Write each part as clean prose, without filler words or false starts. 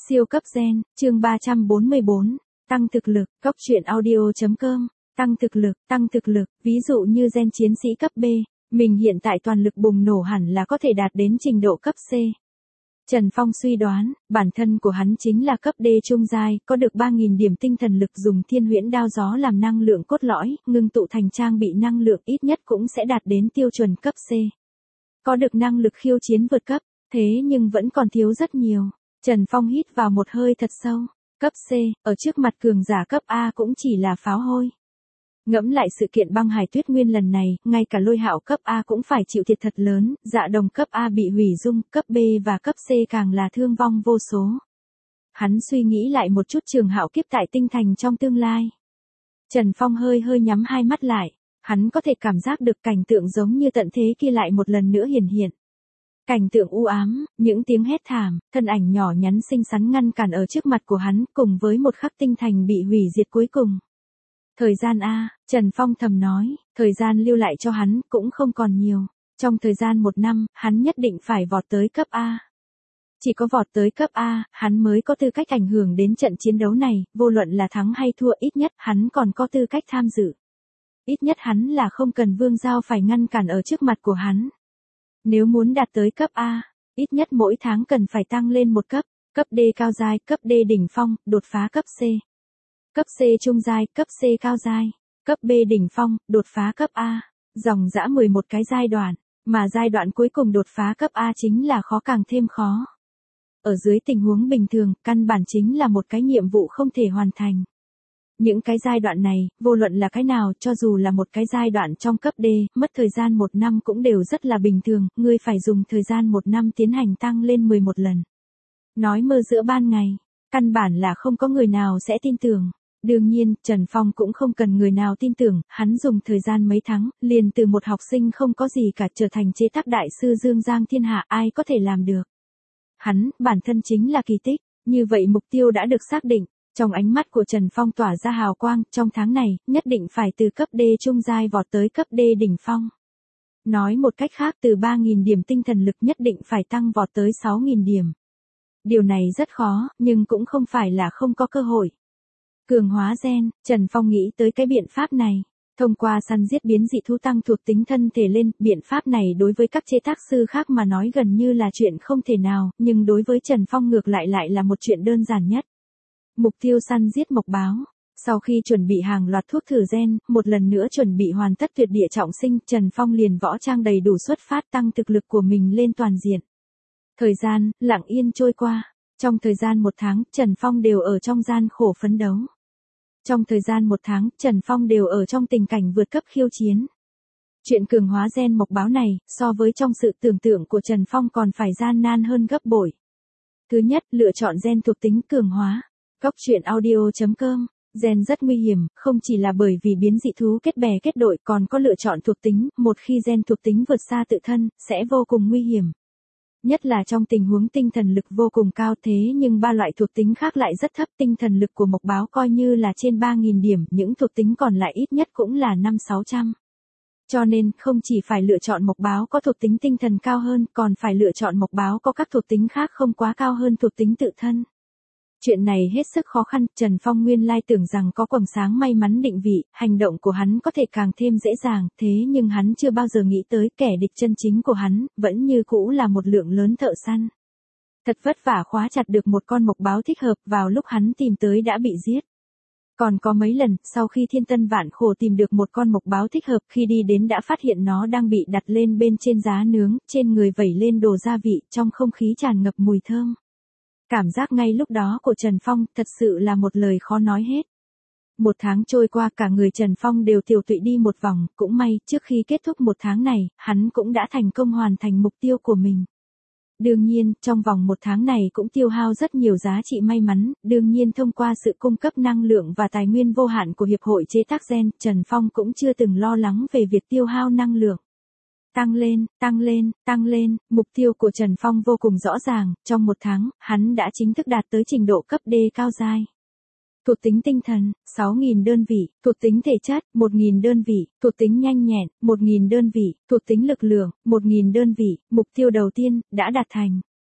Siêu cấp gen, chương 344, tăng thực lực, góc truyện audio.com, tăng thực lực, ví dụ như gen chiến sĩ cấp B, mình hiện tại toàn lực bùng nổ hẳn là có thể đạt đến trình độ cấp C. Trần Phong suy đoán, bản thân của hắn chính là cấp D trung giai, có được 3.000 điểm tinh thần lực dùng thiên huyễn đao gió làm năng lượng cốt lõi, ngưng tụ thành trang bị năng lượng ít nhất cũng sẽ đạt đến tiêu chuẩn cấp C. Có được năng lực khiêu chiến vượt cấp, thế nhưng vẫn còn thiếu rất nhiều. Trần Phong hít vào một hơi thật sâu, cấp C, ở trước mặt cường giả cấp A cũng chỉ là pháo hôi. Ngẫm lại sự kiện băng hải tuyết nguyên lần này, ngay cả Lôi Hạo cấp A cũng phải chịu thiệt thật lớn, Dạ Đồng cấp A bị hủy dung, cấp B và cấp C càng là thương vong vô số. Hắn suy nghĩ lại một chút Trường Hạo kiếp tại tinh thành trong tương lai. Trần Phong hơi nhắm hai mắt lại, hắn có thể cảm giác được cảnh tượng giống như tận thế kia lại một lần nữa hiển hiện. Cảnh tượng u ám, những tiếng hét thảm, thân ảnh nhỏ nhắn xinh xắn ngăn cản ở trước mặt của hắn cùng với một khắc tinh thành bị hủy diệt cuối cùng. Thời gian A, Trần Phong thầm nói, thời gian lưu lại cho hắn cũng không còn nhiều. Trong thời gian 1 năm, hắn nhất định phải vọt tới cấp A. Chỉ có vọt tới cấp A, hắn mới có tư cách ảnh hưởng đến trận chiến đấu này, vô luận là thắng hay thua ít nhất hắn còn có tư cách tham dự. Ít nhất hắn là không cần Vương Giao phải ngăn cản ở trước mặt của hắn. Nếu muốn đạt tới cấp A, ít nhất mỗi tháng cần phải tăng lên một cấp D cao giai, cấp D đỉnh phong, đột phá cấp C. Cấp C trung giai, cấp C cao giai, cấp B đỉnh phong, đột phá cấp A, dòng dã 11 cái giai đoạn, mà giai đoạn cuối cùng đột phá cấp A chính là khó càng thêm khó. Ở dưới tình huống bình thường, căn bản chính là một cái nhiệm vụ không thể hoàn thành. Những cái giai đoạn này, vô luận là cái nào, cho dù là một cái giai đoạn trong cấp D, mất thời gian 1 năm cũng đều rất là bình thường, ngươi phải dùng thời gian 1 năm tiến hành tăng lên 11 lần. Nói mơ giữa ban ngày, căn bản là không có người nào sẽ tin tưởng. Đương nhiên, Trần Phong cũng không cần người nào tin tưởng, hắn dùng thời gian mấy tháng, liền từ một học sinh không có gì cả trở thành chế tác đại sư Dương Giang thiên hạ, ai có thể làm được. Hắn, bản thân chính là kỳ tích, như vậy mục tiêu đã được xác định. Trong ánh mắt của Trần Phong tỏa ra hào quang, trong tháng này, nhất định phải từ cấp D trung giai vọt tới cấp D đỉnh phong. Nói một cách khác từ 3.000 điểm tinh thần lực nhất định phải tăng vọt tới 6.000 điểm. Điều này rất khó, nhưng cũng không phải là không có cơ hội. Cường hóa gen, Trần Phong nghĩ tới cái biện pháp này. Thông qua săn giết biến dị thú tăng thuộc tính thân thể lên, biện pháp này đối với các chế tác sư khác mà nói gần như là chuyện không thể nào, nhưng đối với Trần Phong ngược lại là một chuyện đơn giản nhất. Mục tiêu săn giết mộc báo. Sau khi chuẩn bị hàng loạt thuốc thử gen, một lần nữa chuẩn bị hoàn tất tuyệt địa trọng sinh, Trần Phong liền võ trang đầy đủ xuất phát tăng thực lực của mình lên toàn diện. Thời gian, lặng yên trôi qua. Trong thời gian 1 tháng, Trần Phong đều ở trong gian khổ phấn đấu. Trong thời gian 1 tháng, Trần Phong đều ở trong tình cảnh vượt cấp khiêu chiến. Chuyện cường hóa gen mộc báo này, so với trong sự tưởng tượng của Trần Phong còn phải gian nan hơn gấp bội. Thứ nhất, lựa chọn gen thuộc tính cường hóa. Góc truyện audio.com, gen rất nguy hiểm, không chỉ là bởi vì biến dị thú kết bè kết đội còn có lựa chọn thuộc tính, một khi gen thuộc tính vượt xa tự thân, sẽ vô cùng nguy hiểm. Nhất là trong tình huống tinh thần lực vô cùng cao thế nhưng 3 loại thuộc tính khác lại rất thấp, tinh thần lực của mộc báo coi như là trên 3.000 điểm, những thuộc tính còn lại ít nhất cũng là 500-600. Cho nên, không chỉ phải lựa chọn mộc báo có thuộc tính tinh thần cao hơn, còn phải lựa chọn mộc báo có các thuộc tính khác không quá cao hơn thuộc tính tự thân. Chuyện này hết sức khó khăn, Trần Phong nguyên lai tưởng rằng có quầng sáng may mắn định vị, hành động của hắn có thể càng thêm dễ dàng, thế nhưng hắn chưa bao giờ nghĩ tới kẻ địch chân chính của hắn, vẫn như cũ là một lượng lớn thợ săn. Thật vất vả khóa chặt được một con mộc báo thích hợp, vào lúc hắn tìm tới đã bị giết. Còn có mấy lần, sau khi thiên tân vạn khổ tìm được một con mộc báo thích hợp, khi đi đến đã phát hiện nó đang bị đặt lên bên trên giá nướng, trên người vẩy lên đồ gia vị, trong không khí tràn ngập mùi thơm. Cảm giác ngay lúc đó của Trần Phong thật sự là một lời khó nói hết. 1 tháng trôi qua cả người Trần Phong đều tiểu tụy đi một vòng, cũng may trước khi kết thúc 1 tháng này, hắn cũng đã thành công hoàn thành mục tiêu của mình. Đương nhiên, trong vòng 1 tháng này cũng tiêu hao rất nhiều giá trị may mắn, đương nhiên thông qua sự cung cấp năng lượng và tài nguyên vô hạn của Hiệp hội chế tác gen, Trần Phong cũng chưa từng lo lắng về việc tiêu hao năng lượng. Tăng lên, mục tiêu của Trần Phong vô cùng rõ ràng, trong 1 tháng, hắn đã chính thức đạt tới trình độ cấp D cao giai. Thuộc tính tinh thần, 6.000 đơn vị, thuộc tính thể chất, 1.000 đơn vị, thuộc tính nhanh nhẹn, 1.000 đơn vị, thuộc tính lực lượng, 1.000 đơn vị, mục tiêu đầu tiên, đã đạt thành.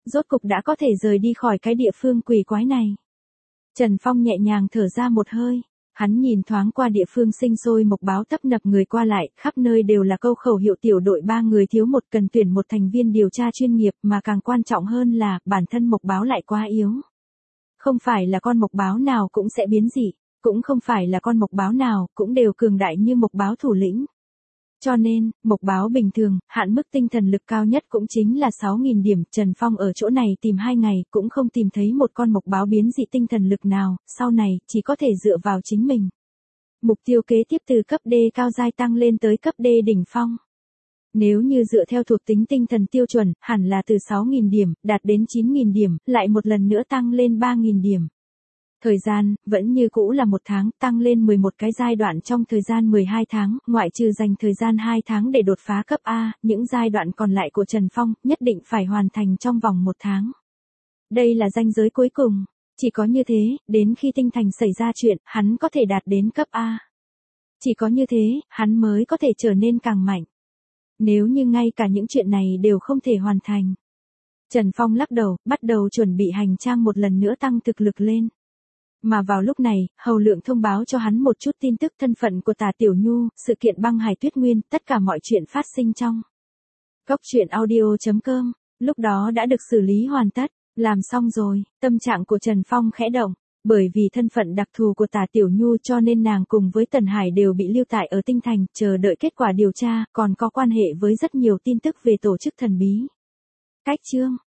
rốt cục đã có thể rời đi khỏi cái địa phương quỷ quái này. Trần Phong nhẹ nhàng thở ra một hơi. Hắn nhìn thoáng qua địa phương sinh sôi mộc báo tấp nập người qua lại, khắp nơi đều là câu khẩu hiệu tiểu đội 3 người thiếu một, cần tuyển một thành viên điều tra chuyên nghiệp, mà càng quan trọng hơn là bản thân mộc báo lại quá yếu. Không phải là con mộc báo nào cũng sẽ biến dị, cũng không phải là con mộc báo nào cũng đều cường đại như mộc báo thủ lĩnh. Cho nên, mộc báo bình thường, hạn mức tinh thần lực cao nhất cũng chính là 6.000 điểm, Trần Phong ở chỗ này tìm 2 ngày cũng không tìm thấy một con mộc báo biến dị tinh thần lực nào, sau này chỉ có thể dựa vào chính mình. Mục tiêu kế tiếp từ cấp D cao giai tăng lên tới cấp D đỉnh phong. Nếu như dựa theo thuộc tính tinh thần tiêu chuẩn, hẳn là từ 6.000 điểm, đạt đến 9.000 điểm, lại một lần nữa tăng lên 3.000 điểm. Thời gian, vẫn như cũ là 1 tháng, tăng lên 11 cái giai đoạn trong thời gian 12 tháng, ngoại trừ dành thời gian 2 tháng để đột phá cấp A, những giai đoạn còn lại của Trần Phong, nhất định phải hoàn thành trong vòng 1 tháng. Đây là ranh giới cuối cùng. Chỉ có như thế, đến khi tinh thành xảy ra chuyện, hắn có thể đạt đến cấp A. Chỉ có như thế, hắn mới có thể trở nên càng mạnh. Nếu như ngay cả những chuyện này đều không thể hoàn thành. Trần Phong lắc đầu, bắt đầu chuẩn bị hành trang một lần nữa tăng thực lực lên. Mà vào lúc này, Hầu Lượng thông báo cho hắn một chút tin tức thân phận của Tà Tiểu Nhu, sự kiện băng hải tuyết nguyên, tất cả mọi chuyện phát sinh trong Cốc truyện audio.com, lúc đó đã được xử lý hoàn tất, làm xong rồi, tâm trạng của Trần Phong khẽ động, bởi vì thân phận đặc thù của Tà Tiểu Nhu cho nên nàng cùng với Tần Hải đều bị lưu tại ở Tinh Thành, chờ đợi kết quả điều tra, còn có quan hệ với rất nhiều tin tức về tổ chức thần bí. Cách chương